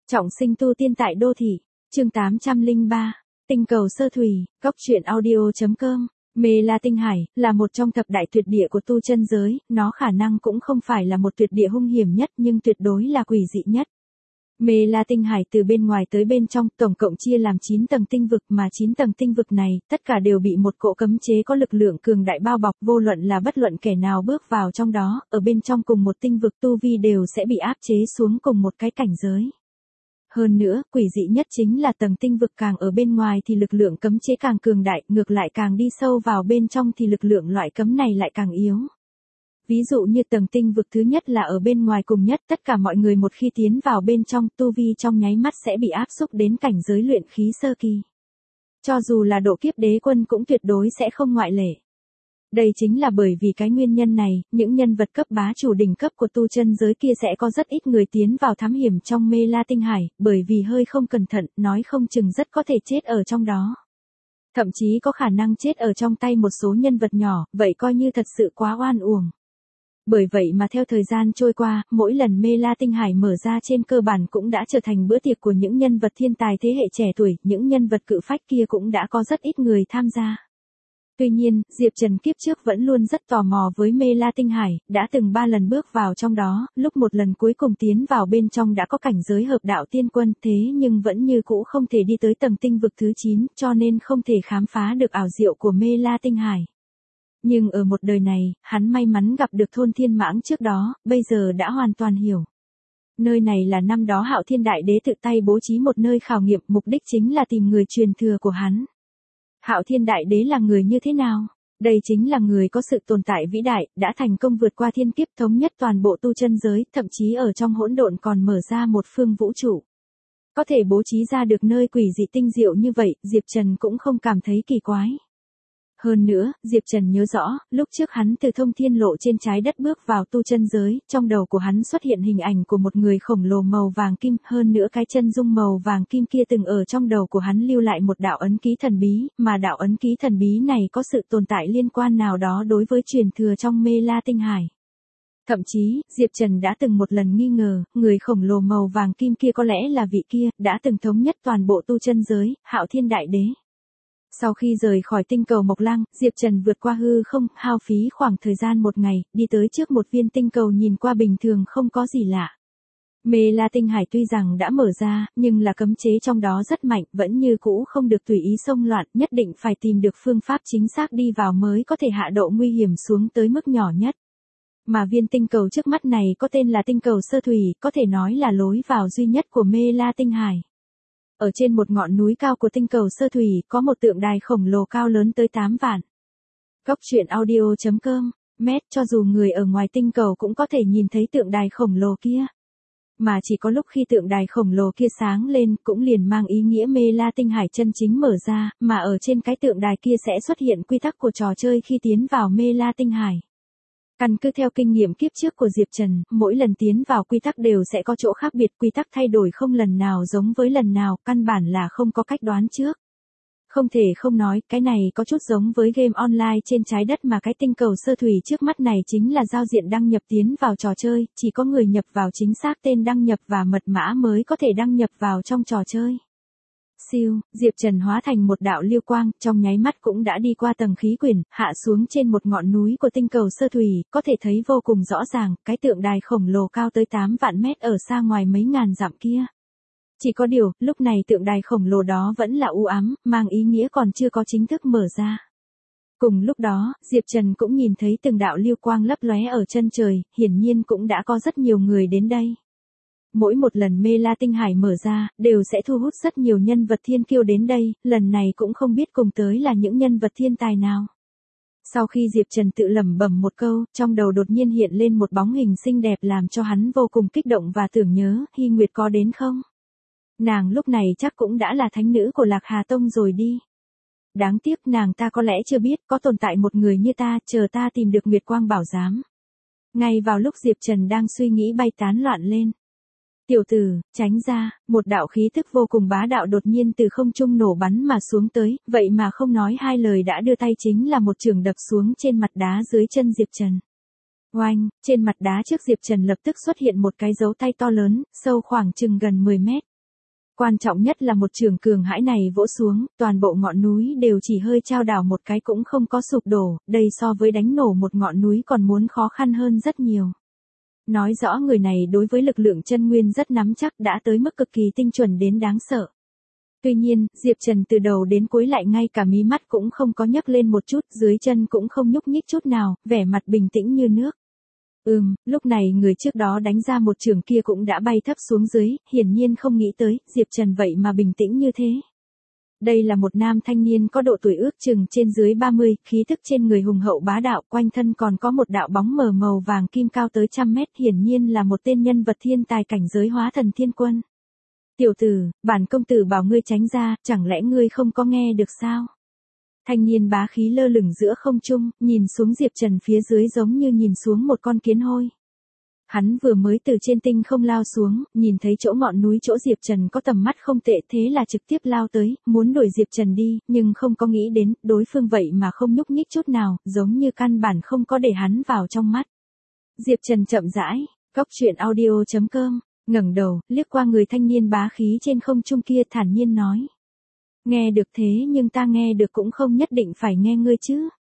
Trọng sinh tu tiên tại đô thị, chương 803, tinh cầu sơ thủy, góc truyện audio.com. Mê La Tinh Hải là một trong thập đại tuyệt địa của tu chân giới, nó khả năng cũng không phải là một tuyệt địa hung hiểm nhất nhưng tuyệt đối là quỷ dị nhất. Mê La Tinh Hải từ bên ngoài tới bên trong tổng cộng chia làm 9 tầng tinh vực, mà 9 tầng tinh vực này tất cả đều bị một cỗ cấm chế có lực lượng cường đại bao bọc, vô luận là bất luận kẻ nào bước vào trong đó, ở bên trong cùng một tinh vực tu vi đều sẽ bị áp chế xuống cùng một cái cảnh giới. Hơn nữa, quỷ dị nhất chính là tầng tinh vực càng ở bên ngoài thì lực lượng cấm chế càng cường đại, ngược lại càng đi sâu vào bên trong thì lực lượng loại cấm này lại càng yếu. Ví dụ như tầng tinh vực thứ nhất là ở bên ngoài cùng nhất, tất cả mọi người một khi tiến vào bên trong, tu vi trong nháy mắt sẽ bị áp xúc đến cảnh giới luyện khí sơ kỳ. Cho dù là độ kiếp đế quân cũng tuyệt đối sẽ không ngoại lệ. Đây chính là bởi vì cái nguyên nhân này, những nhân vật cấp bá chủ đỉnh cấp của tu chân giới kia sẽ có rất ít người tiến vào thám hiểm trong Mê La Tinh Hải, bởi vì hơi không cẩn thận, nói không chừng rất có thể chết ở trong đó. Thậm chí có khả năng chết ở trong tay một số nhân vật nhỏ, vậy coi như thật sự quá oan uổng. Bởi vậy mà theo thời gian trôi qua, mỗi lần Mê La Tinh Hải mở ra trên cơ bản cũng đã trở thành bữa tiệc của những nhân vật thiên tài thế hệ trẻ tuổi, những nhân vật cự phách kia cũng đã có rất ít người tham gia. Tuy nhiên, Diệp Trần kiếp trước vẫn luôn rất tò mò với Mê La Tinh Hải, đã từng 3 lần bước vào trong đó, lúc một lần cuối cùng tiến vào bên trong đã có cảnh giới hợp đạo tiên quân, thế nhưng vẫn như cũ không thể đi tới tầng tinh vực thứ 9, cho nên không thể khám phá được ảo diệu của Mê La Tinh Hải. Nhưng ở một đời này, hắn may mắn gặp được thôn thiên mãng trước đó, bây giờ đã hoàn toàn hiểu. Nơi này là năm đó Hạo Thiên Đại Đế tự tay bố trí một nơi khảo nghiệm, mục đích chính là tìm người truyền thừa của hắn. Hạo Thiên Đại Đế là người như thế nào? Đây chính là người có sự tồn tại vĩ đại, đã thành công vượt qua thiên kiếp, thống nhất toàn bộ tu chân giới, thậm chí ở trong hỗn độn còn mở ra một phương vũ trụ. Có thể bố trí ra được nơi quỷ dị tinh diệu như vậy, Diệp Trần cũng không cảm thấy kỳ quái. Hơn nữa, Diệp Trần nhớ rõ, lúc trước hắn từ thông thiên lộ trên trái đất bước vào tu chân giới, trong đầu của hắn xuất hiện hình ảnh của một người khổng lồ màu vàng kim, hơn nữa cái chân dung màu vàng kim kia từng ở trong đầu của hắn lưu lại một đạo ấn ký thần bí, mà đạo ấn ký thần bí này có sự tồn tại liên quan nào đó đối với truyền thừa trong Mê La Tinh Hải. Thậm chí, Diệp Trần đã từng một lần nghi ngờ, người khổng lồ màu vàng kim kia có lẽ là vị kia, đã từng thống nhất toàn bộ tu chân giới, Hạo Thiên Đại Đế. Sau khi rời khỏi tinh cầu Mộc Lăng, Diệp Trần vượt qua hư không, hao phí khoảng thời gian một ngày, đi tới trước một viên tinh cầu nhìn qua bình thường không có gì lạ. Mê La Tinh Hải tuy rằng đã mở ra, nhưng là cấm chế trong đó rất mạnh, vẫn như cũ không được tùy ý xông loạn, nhất định phải tìm được phương pháp chính xác đi vào mới có thể hạ độ nguy hiểm xuống tới mức nhỏ nhất. Mà viên tinh cầu trước mắt này có tên là tinh cầu sơ thủy, có thể nói là lối vào duy nhất của Mê La Tinh Hải. Ở trên một ngọn núi cao của tinh cầu sơ thủy, có một tượng đài khổng lồ cao lớn tới 8 vạn. Góc truyện audio.com, mét, cho dù người ở ngoài tinh cầu cũng có thể nhìn thấy tượng đài khổng lồ kia. Mà chỉ có lúc khi tượng đài khổng lồ kia sáng lên, cũng liền mang ý nghĩa Mê La Tinh Hải chân chính mở ra, mà ở trên cái tượng đài kia sẽ xuất hiện quy tắc của trò chơi khi tiến vào Mê La Tinh Hải. Căn cứ theo kinh nghiệm kiếp trước của Diệp Trần, mỗi lần tiến vào quy tắc đều sẽ có chỗ khác biệt, quy tắc thay đổi không lần nào giống với lần nào, căn bản là không có cách đoán trước. Không thể không nói, cái này có chút giống với game online trên trái đất, mà cái tinh cầu sơ thủy trước mắt này chính là giao diện đăng nhập tiến vào trò chơi, chỉ có người nhập vào chính xác tên đăng nhập và mật mã mới có thể đăng nhập vào trong trò chơi. Siêu, Diệp Trần hóa thành một đạo lưu quang, trong nháy mắt cũng đã đi qua tầng khí quyển, hạ xuống trên một ngọn núi của tinh cầu sơ thủy, có thể thấy vô cùng rõ ràng, cái tượng đài khổng lồ cao tới 8 vạn mét ở xa ngoài mấy ngàn dặm kia. Chỉ có điều, lúc này tượng đài khổng lồ đó vẫn là u ám, mang ý nghĩa còn chưa có chính thức mở ra. Cùng lúc đó, Diệp Trần cũng nhìn thấy từng đạo lưu quang lấp lóe ở chân trời, hiển nhiên cũng đã có rất nhiều người đến đây. Mỗi một lần Mê La Tinh Hải mở ra, đều sẽ thu hút rất nhiều nhân vật thiên kiêu đến đây, lần này cũng không biết cùng tới là những nhân vật thiên tài nào. Sau khi Diệp Trần tự lẩm bẩm một câu, trong đầu đột nhiên hiện lên một bóng hình xinh đẹp làm cho hắn vô cùng kích động và tưởng nhớ, Hy Nguyệt có đến không? Nàng lúc này chắc cũng đã là thánh nữ của Lạc Hà Tông rồi đi. Đáng tiếc nàng ta có lẽ chưa biết có tồn tại một người như ta, chờ ta tìm được Nguyệt Quang Bảo Giám. Ngay vào lúc Diệp Trần đang suy nghĩ bay tán loạn lên. Tiểu tử, tránh ra, một đạo khí tức vô cùng bá đạo đột nhiên từ không trung nổ bắn mà xuống tới, vậy mà không nói hai lời đã đưa tay chính là một chưởng đập xuống trên mặt đá dưới chân Diệp Trần. Oanh, trên mặt đá trước Diệp Trần lập tức xuất hiện một cái dấu tay to lớn, sâu khoảng chừng gần 10 mét. Quan trọng nhất là một trường cường hãi này vỗ xuống, toàn bộ ngọn núi đều chỉ hơi chao đảo một cái cũng không có sụp đổ, đây so với đánh nổ một ngọn núi còn muốn khó khăn hơn rất nhiều. Nói rõ người này đối với lực lượng chân nguyên rất nắm chắc, đã tới mức cực kỳ tinh chuẩn đến đáng sợ. Tuy nhiên, Diệp Trần từ đầu đến cuối lại ngay cả mí mắt cũng không có nhấc lên một chút, dưới chân cũng không nhúc nhích chút nào, vẻ mặt bình tĩnh như nước. Lúc này người trước đó đánh ra một trường kia cũng đã bay thấp xuống dưới, hiển nhiên không nghĩ tới, Diệp Trần vậy mà bình tĩnh như thế. Đây là một nam thanh niên có độ tuổi ước chừng trên dưới 30, khí thức trên người hùng hậu bá đạo, quanh thân còn có một đạo bóng mờ màu vàng kim cao tới 100 mét, hiển nhiên là một tên nhân vật thiên tài cảnh giới hóa thần thiên quân. Tiểu tử, bản công tử bảo ngươi tránh ra, chẳng lẽ ngươi không có nghe được sao? Thanh niên bá khí lơ lửng giữa không trung, nhìn xuống Diệp Trần phía dưới giống như nhìn xuống một con kiến hôi. Hắn vừa mới từ trên tinh không lao xuống, nhìn thấy chỗ ngọn núi chỗ Diệp Trần có tầm mắt không tệ, thế là trực tiếp lao tới, muốn đuổi Diệp Trần đi, nhưng không có nghĩ đến, đối phương vậy mà không nhúc nhích chút nào, giống như căn bản không có để hắn vào trong mắt. Diệp Trần chậm rãi, coctruyện.audio.com, ngẩng đầu, liếc qua người thanh niên bá khí trên không trung kia, thản nhiên nói. Nghe được thế nhưng ta nghe được cũng không nhất định phải nghe ngươi chứ.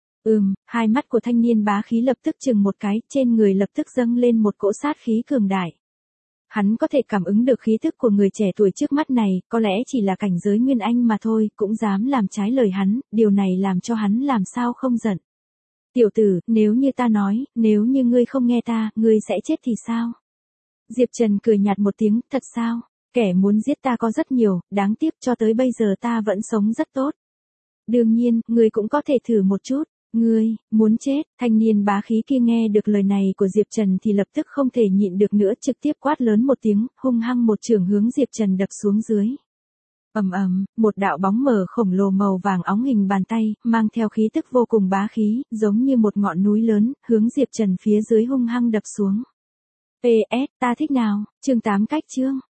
Hai mắt của thanh niên bá khí lập tức chừng một cái, trên người lập tức dâng lên một cỗ sát khí cường đại. Hắn có thể cảm ứng được khí thức của người trẻ tuổi trước mắt này, có lẽ chỉ là cảnh giới Nguyên Anh mà thôi, cũng dám làm trái lời hắn, điều này làm cho hắn làm sao không giận. Tiểu tử, nếu như ta nói, nếu như ngươi không nghe ta, ngươi sẽ chết thì sao? Diệp Trần cười nhạt một tiếng, thật sao? Kẻ muốn giết ta có rất nhiều, đáng tiếc cho tới bây giờ ta vẫn sống rất tốt. Đương nhiên, ngươi cũng có thể thử một chút. Ngươi, muốn chết, thanh niên bá khí kia nghe được lời này của Diệp Trần thì lập tức không thể nhịn được nữa, trực tiếp quát lớn một tiếng, hung hăng một chưởng hướng Diệp Trần đập xuống dưới. Một đạo bóng mờ khổng lồ màu vàng óng hình bàn tay, mang theo khí tức vô cùng bá khí, giống như một ngọn núi lớn, hướng Diệp Trần phía dưới hung hăng đập xuống. PS, ta thích nào, chương 8 cách chương.